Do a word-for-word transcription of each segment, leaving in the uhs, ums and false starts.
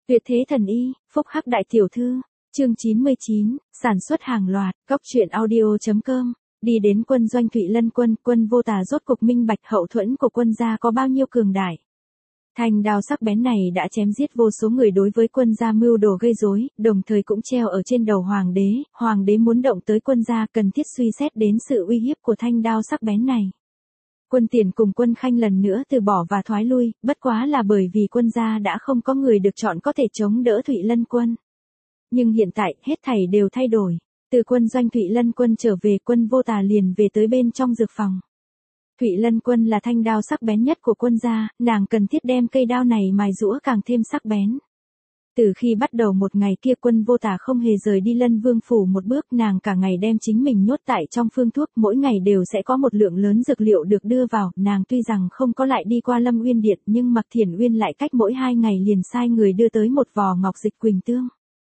Tuyệt thế thần y, phúc hắc đại tiểu thư, chương chín mươi chín, sản xuất hàng loạt, góc truyện audio.com, đi đến quân doanh Thụy Lân quân, quân Vô Tà rốt cục minh bạch hậu thuẫn của quân gia có bao nhiêu cường đại. Thanh đao sắc bén này đã chém giết vô số người đối với quân gia mưu đồ gây rối, đồng thời cũng treo ở trên đầu hoàng đế, hoàng đế muốn động tới quân gia cần thiết suy xét đến sự uy hiếp của thanh đao sắc bén này. Quân Tiền cùng quân Khanh lần nữa từ bỏ và thoái lui, bất quá là bởi vì quân gia đã không có người được chọn có thể chống đỡ Thụy Lân quân. Nhưng hiện tại, hết thảy đều thay đổi. Từ quân doanh Thụy Lân quân trở về, quân Vô Tà liền về tới bên trong dược phòng. Thụy Lân quân là thanh đao sắc bén nhất của quân gia, nàng cần thiết đem cây đao này mài giũa càng thêm sắc bén. Từ khi bắt đầu một ngày kia, quân Vô Tà không hề rời đi Lân Vương phủ một bước, nàng cả ngày đem chính mình nhốt tại trong phương thuốc, mỗi ngày đều sẽ có một lượng lớn dược liệu được đưa vào, nàng tuy rằng không có lại đi qua Lâm Uyên Điện, nhưng Mạc Thiển Uyên lại cách mỗi hai ngày liền sai người đưa tới một vò ngọc dịch quỳnh tương.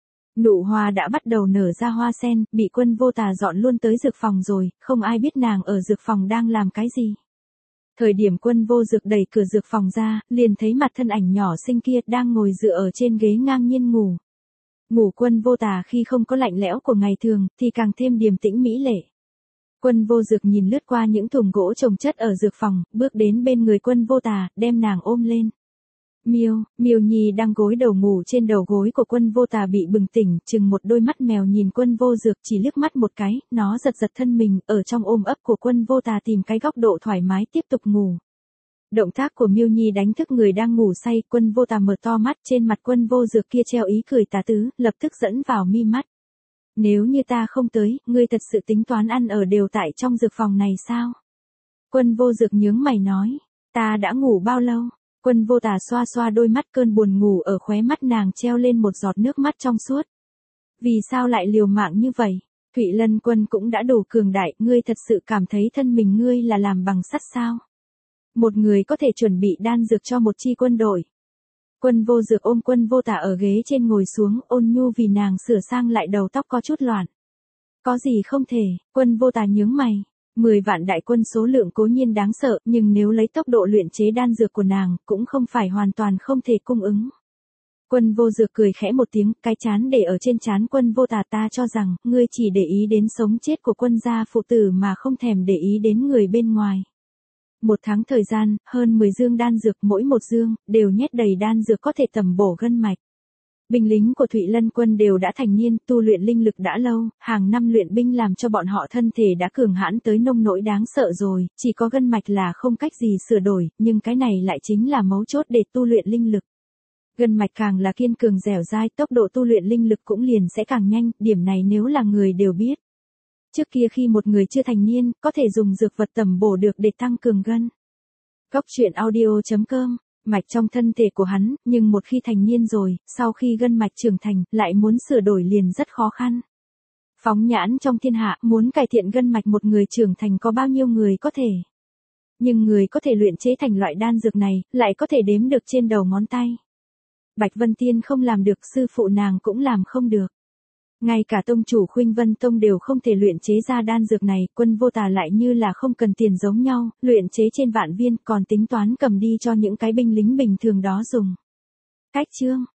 Nụ hoa đã bắt đầu nở ra hoa sen, bị quân Vô Tà dọn luôn tới dược phòng rồi, không ai biết nàng ở dược phòng đang làm cái gì. Thời điểm quân Vô Dược đẩy cửa dược phòng ra, liền thấy mặt thân ảnh nhỏ xinh kia đang ngồi dựa ở trên ghế ngang nhiên ngủ. Ngủ quân Vô Tà khi không có lạnh lẽo của ngày thường, thì càng thêm điềm tĩnh mỹ lệ. Quân Vô Dược nhìn lướt qua những thùng gỗ chồng chất ở dược phòng, bước đến bên người quân Vô Tà, đem nàng ôm lên. Miêu, Miêu Nhi đang gối đầu ngủ trên đầu gối của quân Vô Tà bị bừng tỉnh, chừng một đôi mắt mèo nhìn quân Vô Dược, chỉ liếc mắt một cái, nó giật giật thân mình, ở trong ôm ấp của quân Vô Tà tìm cái góc độ thoải mái tiếp tục ngủ. Động tác của Miêu Nhi đánh thức người đang ngủ say, quân Vô Tà mở to mắt, trên mặt quân Vô Dược kia treo ý cười tà tứ, lập tức dẫn vào mi mắt. Nếu như ta không tới, ngươi thật sự tính toán ăn ở đều tại trong dược phòng này sao? Quân Vô Dược nhướng mày nói, ta đã ngủ bao lâu? Quân Vô Tà xoa xoa đôi mắt, cơn buồn ngủ ở khóe mắt nàng treo lên một giọt nước mắt trong suốt. Vì sao lại liều mạng như vậy? Thụy Lân quân cũng đã đủ cường đại, ngươi thật sự cảm thấy thân mình ngươi là làm bằng sắt sao? Một người có thể chuẩn bị đan dược cho một chi quân đội. Quân Vô Dược ôm quân Vô Tà ở ghế trên ngồi xuống, ôn nhu vì nàng sửa sang lại đầu tóc có chút loạn. Có gì không thể? Quân Vô Tà nhướng mày. Mười vạn đại quân số lượng cố nhiên đáng sợ, nhưng nếu lấy tốc độ luyện chế đan dược của nàng, cũng không phải hoàn toàn không thể cung ứng. Quân Vô Dược cười khẽ một tiếng, cái chán để ở trên chán quân Vô Tà, ta cho rằng, ngươi chỉ để ý đến sống chết của quân gia phụ tử mà không thèm để ý đến người bên ngoài. Một tháng thời gian, hơn mười dương đan dược, mỗi một dương, đều nhét đầy đan dược có thể tầm bổ gân mạch. Binh lính của Thụy Lân quân đều đã thành niên, tu luyện linh lực đã lâu, hàng năm luyện binh làm cho bọn họ thân thể đã cường hãn tới nông nỗi đáng sợ rồi, chỉ có gân mạch là không cách gì sửa đổi, nhưng cái này lại chính là mấu chốt để tu luyện linh lực. Gân mạch càng là kiên cường dẻo dai, tốc độ tu luyện linh lực cũng liền sẽ càng nhanh, điểm này nếu là người đều biết. Trước kia khi một người chưa thành niên, có thể dùng dược vật tầm bổ được để tăng cường gân. Góc truyện audio.com, mạch trong thân thể của hắn, nhưng một khi thành niên rồi, sau khi gân mạch trưởng thành, lại muốn sửa đổi liền rất khó khăn. Phóng nhãn trong thiên hạ, muốn cải thiện gân mạch một người trưởng thành có bao nhiêu người có thể. Nhưng người có thể luyện chế thành loại đan dược này, lại có thể đếm được trên đầu ngón tay. Bạch Vân Tiên không làm được, sư phụ nàng cũng làm không được. Ngay cả tông chủ Khuynh Vân Tông đều không thể luyện chế ra đan dược này, quân Vô Tà lại như là không cần tiền giống nhau, luyện chế trên vạn viên, còn tính toán cầm đi cho những cái binh lính bình thường đó dùng. Cách chương,